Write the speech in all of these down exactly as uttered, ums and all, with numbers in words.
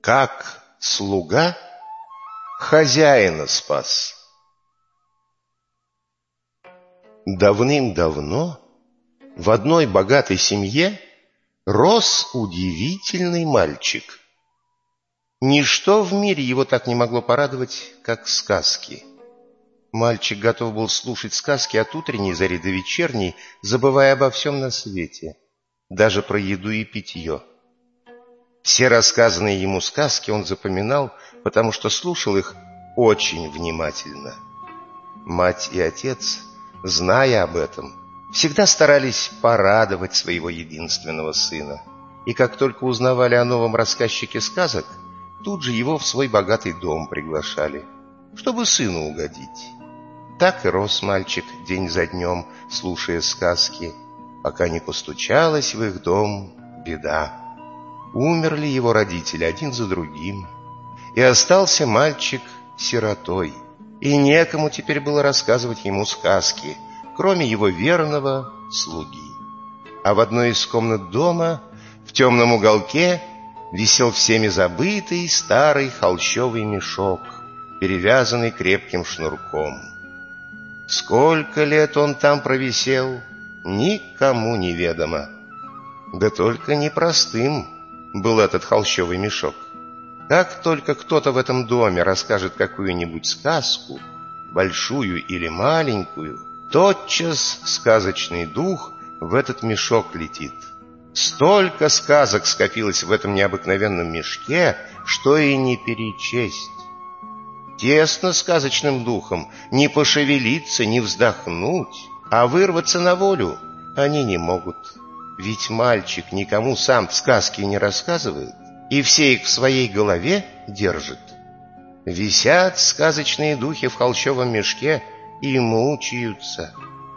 Как слуга хозяина спас. Давным-давно в одной богатой семье рос удивительный мальчик. Ничто в мире его так не могло порадовать, как сказки. Мальчик готов был слушать сказки от утренней зари до вечерней, забывая обо всем на свете, даже про еду и питье. Все рассказанные ему сказки он запоминал, потому что слушал их очень внимательно. Мать и отец, зная об этом, всегда старались порадовать своего единственного сына. И как только узнавали о новом рассказчике сказок, тут же его в свой богатый дом приглашали, чтобы сыну угодить. Так и рос мальчик день за днем, слушая сказки, пока не постучалась в их дом беда. Умерли его родители один за другим, и остался мальчик сиротой, и некому теперь было рассказывать ему сказки, кроме его верного слуги. А в одной из комнат дома, в темном уголке, висел всеми забытый старый холщовый мешок, перевязанный крепким шнурком. Сколько лет он там провисел, никому не ведомо. Да только непростым был этот холщовый мешок. Как только кто-то в этом доме расскажет какую-нибудь сказку, большую или маленькую, тотчас сказочный дух в этот мешок летит. Столько сказок скопилось в этом необыкновенном мешке, что и не перечесть. Тесно сказочным духом, не пошевелиться, не вздохнуть, а вырваться на волю они не могут. Ведь мальчик никому сам сказки не рассказывает, и все их в своей голове держит. Висят сказочные духи в холщовом мешке и мучаются.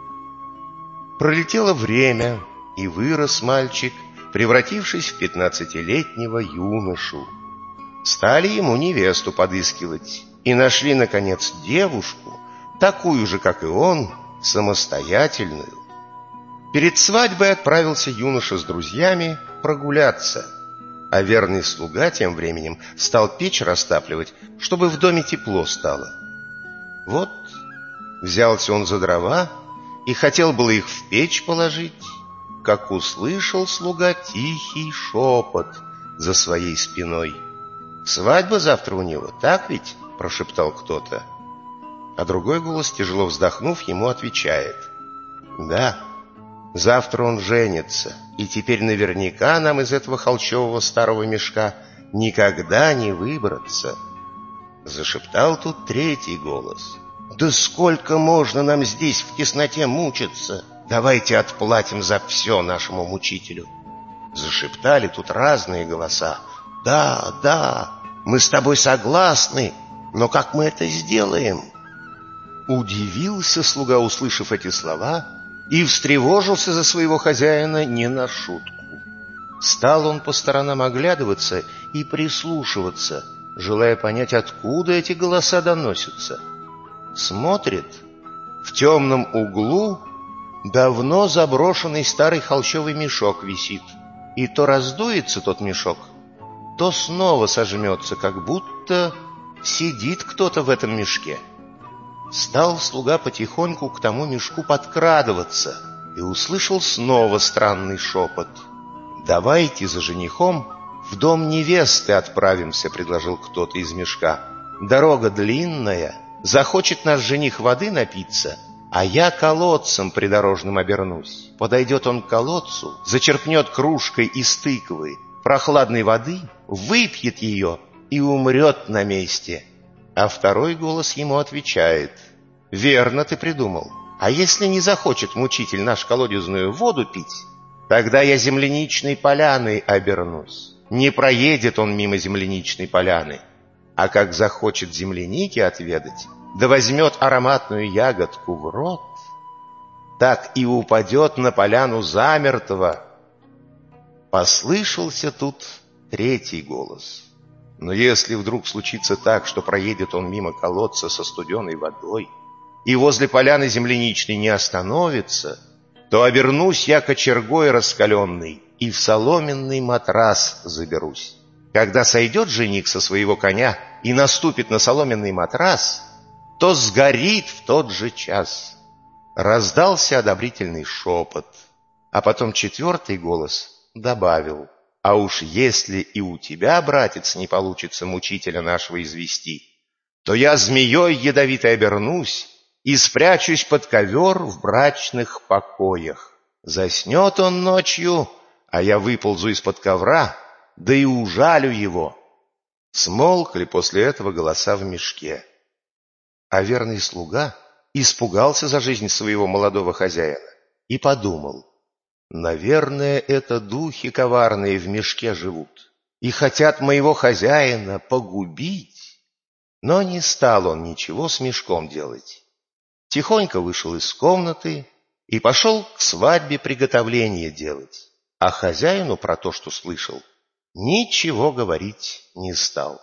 Пролетело время, и вырос мальчик, превратившись в пятнадцатилетнего юношу. Стали ему невесту подыскивать, и нашли, наконец, девушку, такую же, как и он, самостоятельную. Перед свадьбой отправился юноша с друзьями прогуляться, а верный слуга тем временем стал печь растапливать, чтобы в доме тепло стало. Вот взялся он за дрова и хотел было их в печь положить, как услышал слуга тихий шепот за своей спиной. «Свадьба завтра у него, так ведь?» — прошептал кто-то. А другой голос, тяжело вздохнув, ему отвечает: «Да, завтра он женится, и теперь наверняка нам из этого холщового старого мешка никогда не выбраться». Зашептал тут третий голос: «Да сколько можно нам здесь в тесноте мучиться? Давайте отплатим за все нашему мучителю». Зашептали тут разные голоса: «Да, да, мы с тобой согласны, но как мы это сделаем?» Удивился слуга, услышав эти слова, и встревожился за своего хозяина не на шутку. Стал он по сторонам оглядываться и прислушиваться, желая понять, откуда эти голоса доносятся. Смотрит, в темном углу давно заброшенный старый холщовый мешок висит, и то раздуется тот мешок, то снова сожмется, как будто сидит кто-то в этом мешке. Стал слуга потихоньку к тому мешку подкрадываться и услышал снова странный шепот. «Давайте за женихом в дом невесты отправимся», — предложил кто-то из мешка. «Дорога длинная, захочет наш жених воды напиться, а я колодцем придорожным обернусь. Подойдет он к колодцу, зачерпнет кружкой из тыквы прохладной воды, выпьет ее и умрет на месте». А второй голос ему отвечает: «Верно ты придумал. А если не захочет мучитель наш колодезную воду пить, тогда я земляничной поляной обернусь. Не проедет он мимо земляничной поляны. А как захочет земляники отведать, да возьмет ароматную ягодку в рот, так и упадет на поляну замертво». Послышался тут третий голос: «Но если вдруг случится так, что проедет он мимо колодца со студеной водой и возле поляны земляничной не остановится, то обернусь я кочергой раскаленной и в соломенный матрас заберусь. Когда сойдет жених со своего коня и наступит на соломенный матрас, то сгорит в тот же час. Раздался одобрительный шепот, а потом четвертый голос добавил: а уж если и у тебя, братец, не получится мучителя нашего извести, то я змеей ядовитой обернусь и спрячусь под ковер в брачных покоях. Заснет он ночью, а я выползу из-под ковра, да и ужалю его. Смолкли после этого голоса в мешке. А верный слуга испугался за жизнь своего молодого хозяина и подумал: наверное, это духи коварные в мешке живут и хотят моего хозяина погубить. Но не стал он ничего с мешком делать. Тихонько вышел из комнаты и пошел к свадьбе приготовления делать, а хозяину про то, что слышал, ничего говорить не стал.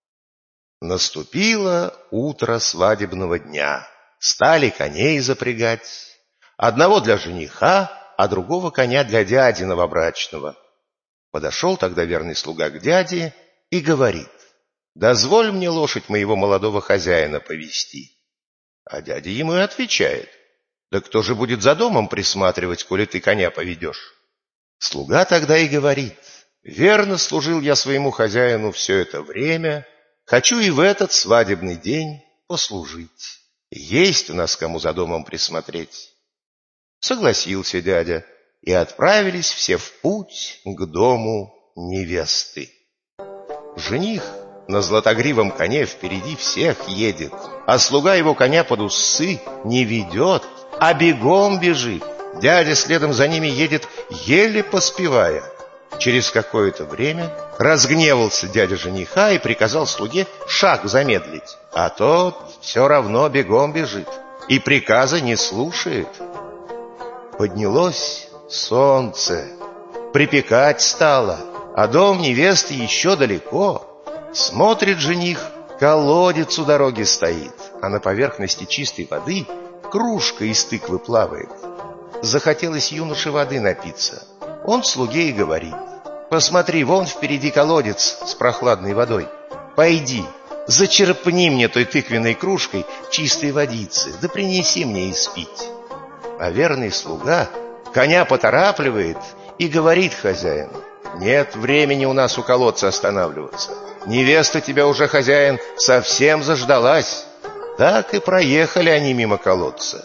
Наступило утро свадебного дня. Стали коней запрягать. Одного для жениха, а другого коня для дяди новобрачного. Подошел тогда верный слуга к дяде и говорит: дозволь мне лошадь моего молодого хозяина повести. А дядя ему и отвечает: да кто же будет за домом присматривать, коли ты коня поведешь? Слуга тогда и говорит: верно служил я своему хозяину все это время, хочу и в этот свадебный день послужить. Есть у нас кому за домом присмотреть. Согласился дядя, и отправились все в путь к дому невесты. Жених на златогривом коне впереди всех едет, а слуга его коня под усы не ведет, а бегом бежит. Дядя следом за ними едет, еле поспевая. Через какое-то время разгневался дядя жениха и приказал слуге шаг замедлить, а тот все равно бегом бежит и приказа не слушает. Поднялось солнце, припекать стало, а дом невесты еще далеко. Смотрит жених, колодец у дороги стоит, а на поверхности чистой воды кружка из тыквы плавает. Захотелось юноше воды напиться. Он слуге и говорит: посмотри, вон впереди колодец с прохладной водой. Пойди, зачерпни мне той тыквенной кружкой чистой водицы, да принеси мне испить. А верный слуга коня поторапливает и говорит хозяину: нет времени у нас у колодца останавливаться. Невеста тебя уже, хозяин, совсем заждалась. Так и проехали они мимо колодца.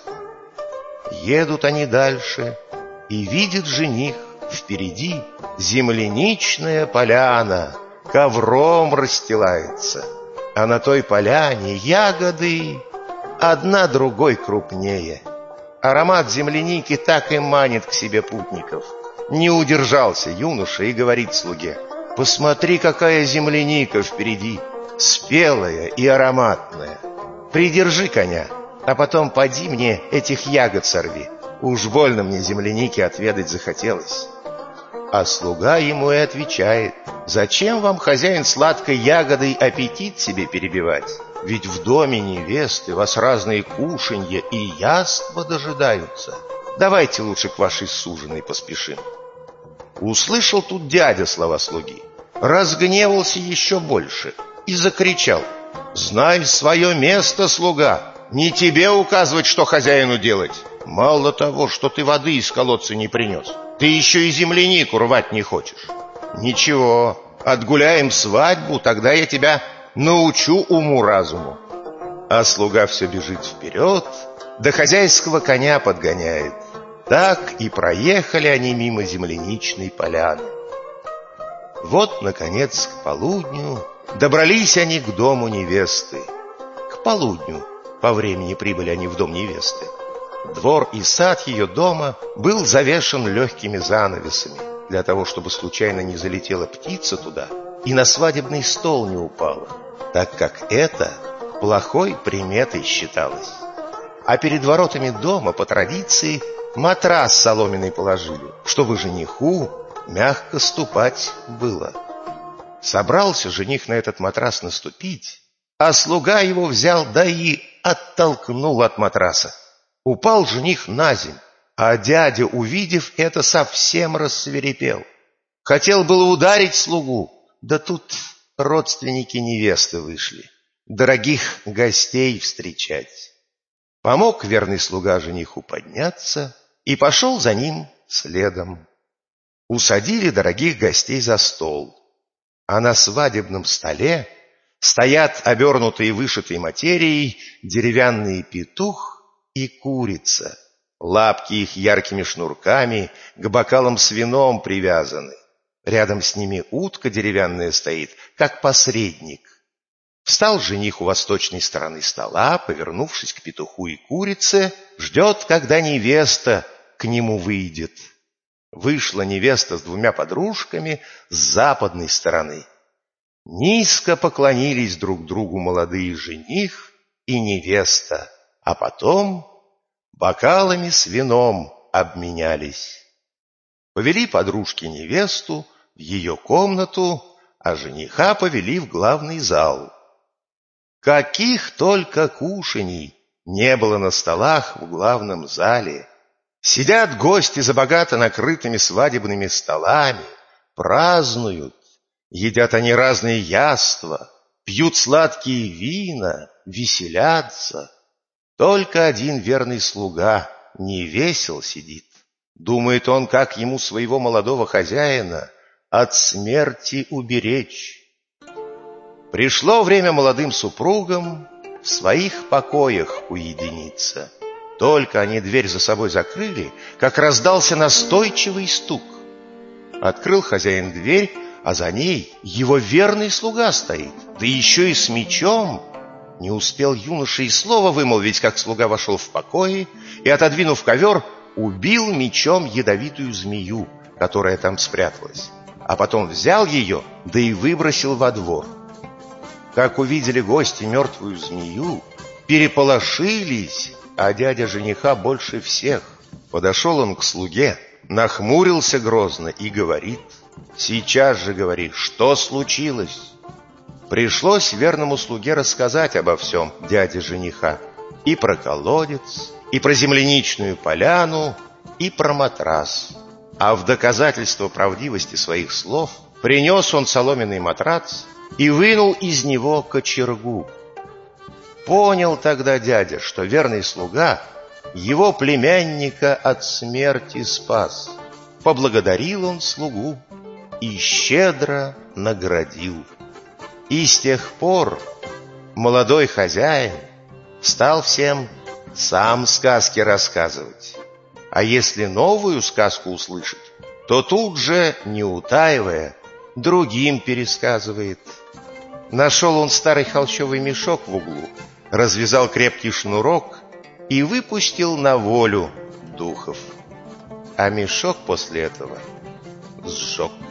Едут они дальше, и видит жених впереди земляничная поляна, ковром расстилается, а на той поляне ягоды одна другой крупнее. Аромат земляники так и манит к себе путников. Не удержался юноша и говорит слуге: посмотри, какая земляника впереди, спелая и ароматная. Придержи коня, а потом поди мне этих ягод сорви. Уж больно мне земляники отведать захотелось. А слуга ему и отвечает: зачем вам, хозяин, сладкой ягодой аппетит себе перебивать? Ведь в доме невесты вас разные кушанья и яства дожидаются. Давайте лучше к вашей суженой поспешим. Услышал тут дядя слова слуги, разгневался еще больше и закричал: знай свое место, слуга! Не тебе указывать, что хозяину делать. Мало того, что ты воды из колодца не принес, ты еще и землянику рвать не хочешь. Ничего, отгуляем свадьбу, тогда я тебя научу уму-разуму. А слуга все бежит вперед, до хозяйского коня подгоняет. Так и проехали они мимо земляничной поляны. Вот, наконец, к полудню добрались они к дому невесты. К полудню по времени прибыли они в дом невесты. Двор и сад ее дома был завешен легкими занавесами, для того, чтобы случайно не залетела птица туда и на свадебный стол не упала, так как это плохой приметой считалось. А перед воротами дома, по традиции, матрас соломенный положили, чтобы жениху мягко ступать было. Собрался жених на этот матрас наступить, а слуга его взял, да и оттолкнул от матраса. Упал жених на земь, а дядя, увидев это, совсем рассвирепел. Хотел было ударить слугу, да тут родственники невесты вышли, дорогих гостей встречать. Помог верный слуга жениху подняться и пошел за ним следом. Усадили дорогих гостей за стол, а на свадебном столе стоят обернутые вышитой материей деревянный петух и курица. Лапки их яркими шнурками к бокалам с вином привязаны. Рядом с ними утка деревянная стоит, как посредник. Встал жених у восточной стороны стола, повернувшись к петуху и курице, ждет, когда невеста к нему выйдет. Вышла невеста с двумя подружками с западной стороны. Низко поклонились друг другу молодые жених и невеста, а потом бокалами с вином обменялись. Повели подружки невесту в ее комнату, а жениха повели в главный зал. Каких только кушаний не было на столах в главном зале. Сидят гости за богато накрытыми свадебными столами, празднуют, едят они разные яства, пьют сладкие вина, веселятся. Только один верный слуга не весел сидит. Думает он, как ему своего молодого хозяина от смерти уберечь. Пришло время молодым супругам в своих покоях уединиться. Только они дверь за собой закрыли, как раздался настойчивый стук. Открыл хозяин дверь, а за ней его верный слуга стоит, да еще и с мечом. Не успел юноша и слова вымолвить, как слуга вошел в покои и, отодвинув ковер, убил мечом ядовитую змею, которая там спряталась, а потом взял ее, да и выбросил во двор. Как увидели гости мертвую змею, переполошились, а дядя жениха больше всех. Подошел он к слуге, нахмурился грозно и говорит: «Сейчас же говори, что случилось?» Пришлось верному слуге рассказать обо всем дяде жениха. И про колодец, и про земляничную поляну, и про матрас. А в доказательство правдивости своих слов принес он соломенный матрац и вынул из него кочергу. Понял тогда дядя, что верный слуга его племянника от смерти спас. Поблагодарил он слугу и щедро наградил. И с тех пор молодой хозяин стал всем сам сказки рассказывать. А если новую сказку услышит, то тут же, не утаивая, другим пересказывает. Нашел он старый холщовый мешок в углу, развязал крепкий шнурок и выпустил на волю духов. А мешок после этого сжег.